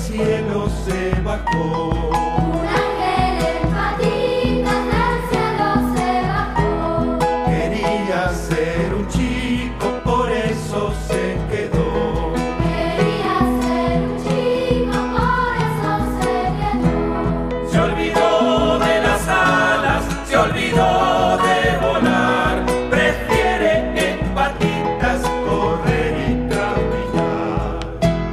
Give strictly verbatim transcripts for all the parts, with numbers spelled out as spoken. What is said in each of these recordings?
cielo se bajó. Un ángel en patitas del cielo se bajó. Quería ser un chico, por eso se quedó. Quería ser un chico, por eso se quedó. Se olvidó de las alas, se olvidó de volar. Prefiere en patitas correr y caminar.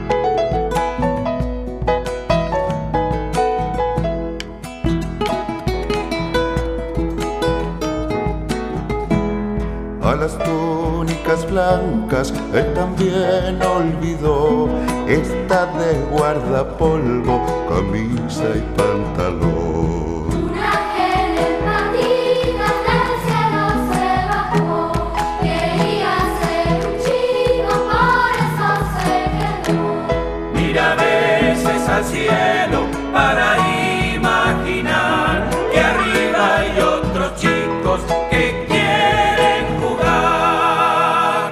A las túnicas blancas él también olvidó. Esta de guardapolvo, camisa y pantalón. Un ángel en patitas del cielo se bajó. Quería ser un chico, por eso se quedó. Mira a veces al cielo para imaginar que arriba hay otros chicos que quieren jugar.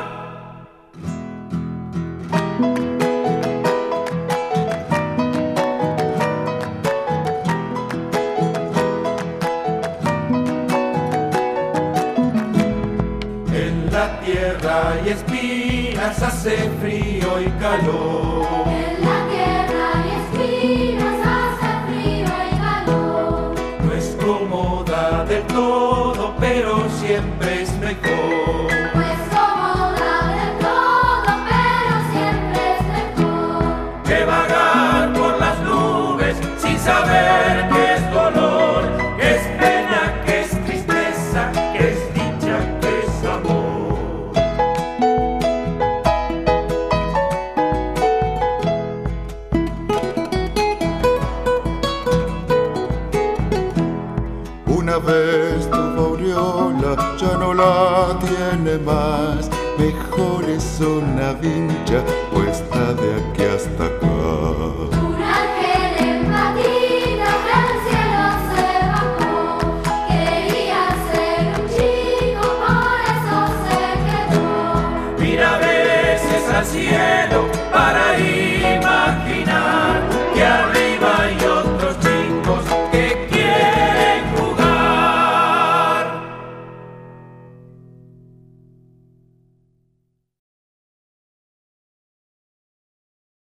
En la tierra hay espinas, hace frío y calor. En la tierra hay espinas, hace frío y calor. No es cómoda del todo, pero siempre es mejor. No es cómoda del todo, pero siempre es mejor. Que vagar por las nubes sin saber qué es dolor, que es pena, que es tristeza, que es dicha, que es amor. Una vez tuvo aureola, ya no la tiene más. Mejor es una vincha puesta de aquí hasta